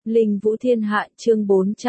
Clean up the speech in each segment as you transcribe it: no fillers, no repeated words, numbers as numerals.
Linh Vũ Thiên Hạ chương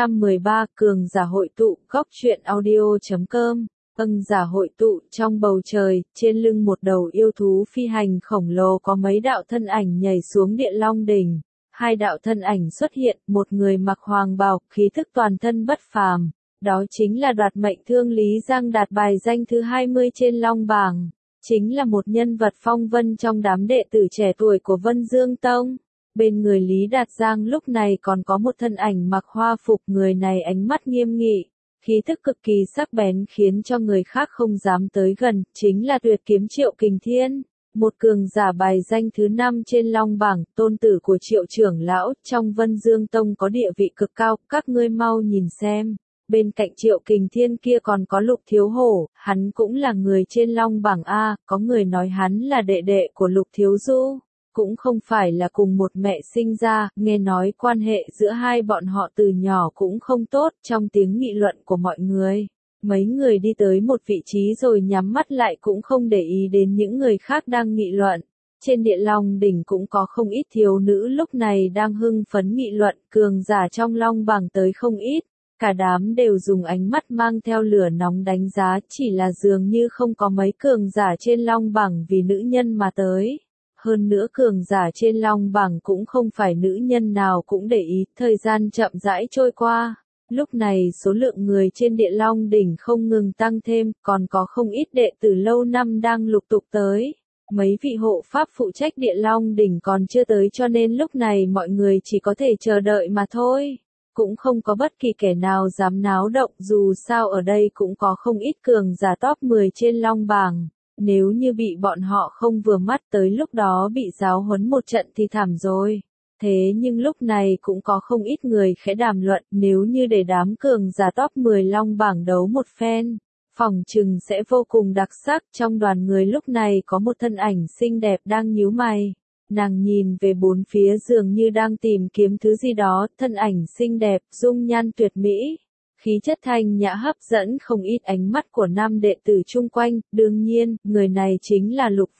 413 Cường giả hội tụ góc truyện audio.com. Giả hội tụ trong bầu trời, trên lưng một đầu yêu thú phi hành khổng lồ có mấy đạo thân ảnh nhảy xuống Địa Long đỉnh. Hai đạo thân ảnh xuất hiện, một người mặc hoàng bào, khí thức toàn thân bất phàm. Đó chính là đoạt mệnh thương Lý Giang đạt bài danh thứ 20 trên Long bảng. Chính là một nhân vật phong vân trong đám đệ tử trẻ tuổi của Vân Dương Tông. Bên người Lý Đạt Giang lúc này còn có một thân ảnh mặc hoa phục, người này ánh mắt nghiêm nghị, khí thức cực kỳ sắc bén khiến cho người khác không dám tới gần, chính là Tuyệt Kiếm Triệu Kình Thiên, một cường giả bài danh thứ 5 trên Long bảng, tôn tử của Triệu trưởng lão, trong Vân Dương Tông có địa vị cực cao, các ngươi mau nhìn xem. Bên cạnh Triệu Kình Thiên kia còn có Lục Thiếu Hổ, hắn cũng là người trên Long bảng A, có người nói hắn là đệ đệ của Lục Thiếu Du. Cũng không phải là cùng một mẹ sinh ra, nghe nói quan hệ giữa hai bọn họ từ nhỏ cũng không tốt, trong tiếng nghị luận của mọi người. Mấy người đi tới một vị trí rồi nhắm mắt lại cũng không để ý đến những người khác đang nghị luận. Trên Địa Long đỉnh cũng có không ít thiếu nữ lúc này đang hưng phấn nghị luận, cường giả trong Long bảng tới không ít. Cả đám đều dùng ánh mắt mang theo lửa nóng đánh giá, chỉ là dường như không có mấy cường giả trên Long bảng vì nữ nhân mà tới. Hơn nữa cường giả trên Long bảng cũng không phải nữ nhân nào cũng để ý, thời gian chậm rãi trôi qua. Lúc này số lượng người trên Địa Long đỉnh không ngừng tăng thêm, còn có không ít đệ tử lâu năm đang lục tục tới. Mấy vị hộ pháp phụ trách Địa Long đỉnh còn chưa tới cho nên lúc này mọi người chỉ có thể chờ đợi mà thôi. Cũng không có bất kỳ kẻ nào dám náo động, dù sao ở đây cũng có không ít cường giả top 10 trên Long bảng. Nếu như bị bọn họ không vừa mắt tới lúc đó bị giáo huấn một trận thì thảm rồi. Thế nhưng lúc này cũng có không ít người khẽ đàm luận, nếu như để đám cường giả top 10 Long bảng đấu một phen, phòng chừng sẽ vô cùng đặc sắc. Trong đoàn người lúc này có một thân ảnh xinh đẹp đang nhíu mày. Nàng nhìn về bốn phía dường như đang tìm kiếm thứ gì đó, thân ảnh xinh đẹp, dung nhan tuyệt mỹ. Khí chất thanh nhã hấp dẫn không ít ánh mắt của nam đệ tử chung quanh, đương nhiên, người này chính là Lục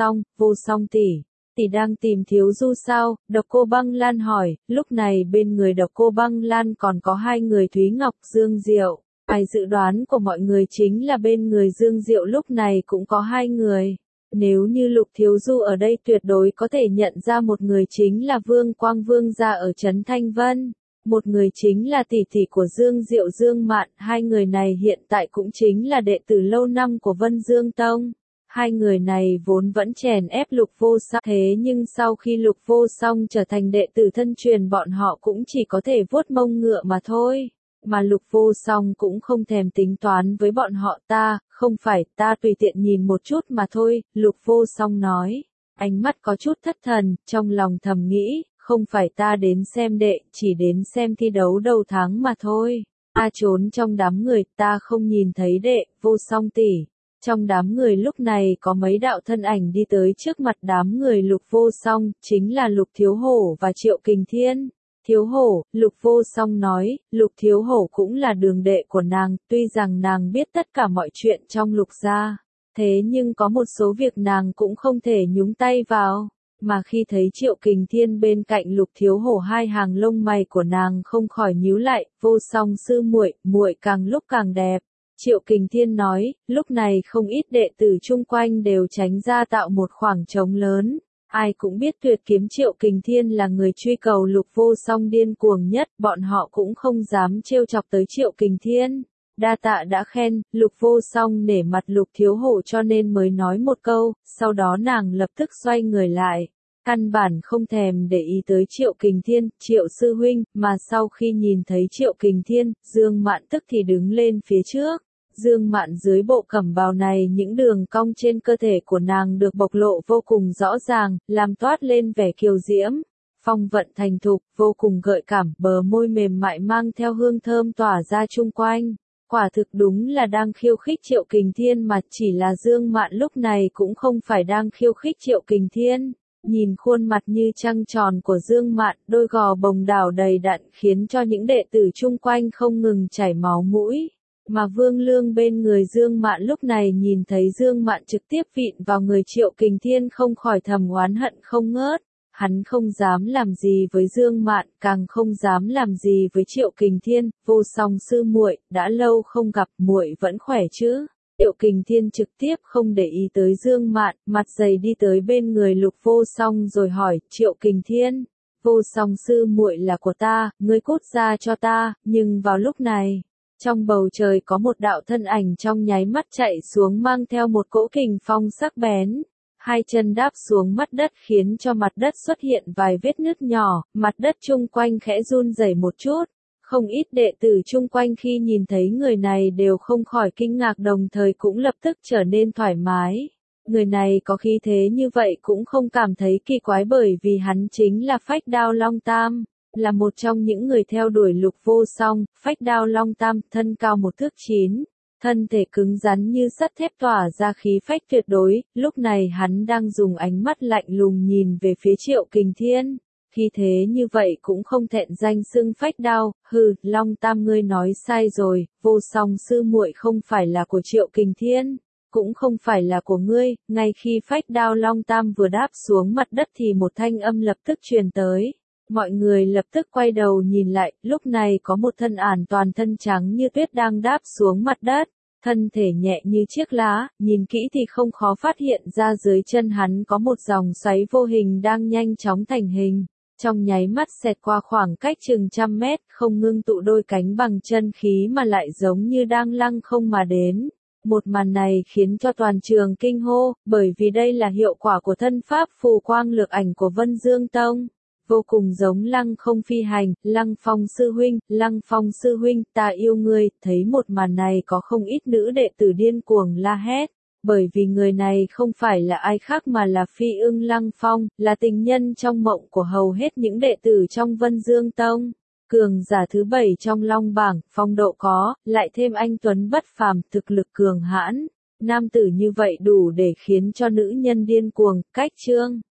Vô Song tỷ. Tỷ đang tìm Thiếu Du sao? Độc Cô Băng Lan hỏi, lúc này bên người Độc Cô Băng Lan còn có hai người Thúy Ngọc, Dương Diệu. Bài dự đoán của mọi người chính là bên người Dương Diệu lúc này cũng có hai người. Nếu như Lục Thiếu Du ở đây tuyệt đối có thể nhận ra một người chính là Vương Quang Vương gia ở Trấn Thanh Vân. Một người chính là tỷ tỷ của Dương Diệu Dương Mạn, hai người này hiện tại cũng chính là đệ tử lâu năm của Vân Dương Tông. Hai người này vốn vẫn chèn ép Lục Vô Song, thế nhưng sau khi Lục Vô Song trở thành đệ tử thân truyền bọn họ cũng chỉ có thể vuốt mông ngựa mà thôi. Mà Lục Vô Song cũng không thèm tính toán với bọn họ, không phải, ta tùy tiện nhìn một chút mà thôi, Lục Vô Song nói. Ánh mắt có chút thất thần, trong lòng thầm nghĩ. Không phải ta đến xem đệ, chỉ đến xem thi đấu đầu tháng mà thôi. Ta trốn trong đám người, ta không nhìn thấy đệ, Vô Song tỷ. Trong đám người lúc này có mấy đạo thân ảnh đi tới trước mặt đám người Lục Vô Song, chính là Lục Thiếu Hổ và Triệu Kình Thiên. Thiếu Hổ, Lục Vô Song nói, Lục Thiếu Hổ cũng là đường đệ của nàng, tuy rằng nàng biết tất cả mọi chuyện trong Lục gia. Thế nhưng có một số việc nàng cũng không thể nhúng tay vào. Mà khi thấy Triệu Kình Thiên bên cạnh Lục Thiếu Hổ, hai hàng lông mày của nàng không khỏi nhíu lại. Vô Song sư muội, muội càng lúc càng đẹp. Triệu Kình Thiên nói, lúc này không ít đệ tử chung quanh đều tránh ra tạo một khoảng trống lớn. Ai cũng biết Tuyệt Kiếm Triệu Kình Thiên là người truy cầu Lục Vô Song điên cuồng nhất, bọn họ cũng không dám trêu chọc tới Triệu Kình Thiên. Đa tạ đã khen, Lục Vô Song nể mặt Lục Thiếu Hổ cho nên mới nói một câu, sau đó nàng lập tức xoay người lại. Căn bản không thèm để ý tới Triệu Kình Thiên, Triệu sư huynh, mà sau khi nhìn thấy Triệu Kình Thiên, Dương Mạn tức thì đứng lên phía trước. Dương Mạn dưới bộ cẩm bào này những đường cong trên cơ thể của nàng được bộc lộ vô cùng rõ ràng, làm toát lên vẻ kiều diễm. Phong vận thành thục, vô cùng gợi cảm, bờ môi mềm mại mang theo hương thơm tỏa ra chung quanh. Quả thực đúng là đang khiêu khích Triệu Kình Thiên mà chỉ là Dương Mạn lúc này cũng không phải đang khiêu khích Triệu Kình Thiên. Nhìn khuôn mặt như trăng tròn của Dương Mạn, đôi gò bồng đảo đầy đặn khiến cho những đệ tử chung quanh không ngừng chảy máu mũi. Mà Vương Lương bên người Dương Mạn lúc này nhìn thấy Dương Mạn trực tiếp vịn vào người Triệu Kình Thiên không khỏi thầm oán hận không ngớt. hắn không dám làm gì với Dương Mạn, càng không dám làm gì với Triệu Kình Thiên. Vô Song sư muội, đã lâu không gặp, muội vẫn khỏe chứ? Triệu Kình Thiên trực tiếp không để ý tới Dương Mạn, mặt dày đi tới bên người Lục Vô Song rồi hỏi, Triệu Kình Thiên, Vô Song sư muội là của ta, ngươi cút ra cho ta. Nhưng vào lúc này, trong bầu trời có một đạo thân ảnh trong nháy mắt chạy xuống mang theo một cỗ kình phong sắc bén. Hai chân đáp xuống mặt đất khiến cho mặt đất xuất hiện vài vết nứt nhỏ, mặt đất chung quanh khẽ run rẩy một chút. Không ít đệ tử chung quanh khi nhìn thấy người này đều không khỏi kinh ngạc, đồng thời cũng lập tức trở nên thoải mái. Người này có khí thế như vậy cũng không cảm thấy kỳ quái, bởi vì hắn chính là Phách Đao Long Tam, là một trong những người theo đuổi Lục Vô Song. Phách Đao Long Tam thân cao 1 thước 9, thân thể cứng rắn như sắt thép tỏa ra khí phách tuyệt đối. Lúc này hắn đang dùng ánh mắt lạnh lùng nhìn về phía Triệu Kình Thiên. Khi thế như vậy cũng không thẹn danh xưng Phách Đao. Hừ, Long Tam, ngươi nói sai rồi, Vô Song sư muội không phải là của Triệu Kình Thiên, cũng không phải là của ngươi. Ngay khi Phách Đao Long Tam vừa đáp xuống mặt đất thì một thanh âm lập tức truyền tới. Mọi người lập tức quay đầu nhìn lại, lúc này có một thân ảnh toàn thân trắng như tuyết đang đáp xuống mặt đất. Thân thể nhẹ như chiếc lá, nhìn kỹ thì không khó phát hiện ra dưới chân hắn có một dòng xoáy vô hình đang nhanh chóng thành hình. Trong nháy mắt xẹt qua khoảng cách chừng 100 mét, không ngưng tụ đôi cánh bằng chân khí mà lại giống như đang lăng không mà đến. Một màn này khiến cho toàn trường kinh hô, bởi vì đây là hiệu quả của thân pháp phù quang lược ảnh của Vân Dương Tông. Vô cùng giống Lăng Không phi hành. Lăng Phong sư huynh, Lăng Phong sư huynh, ta yêu ngươi. Thấy một màn này có không ít nữ đệ tử điên cuồng la hét, bởi vì người này không phải là ai khác mà là Phi Ưng Lăng Phong, là tình nhân trong mộng của hầu hết những đệ tử trong Vân Dương Tông. Cường giả thứ 7 trong Long bảng, phong độ có, lại thêm anh tuấn bất phàm, thực lực cường hãn. Nam tử như vậy đủ để khiến cho nữ nhân điên cuồng. Cách chương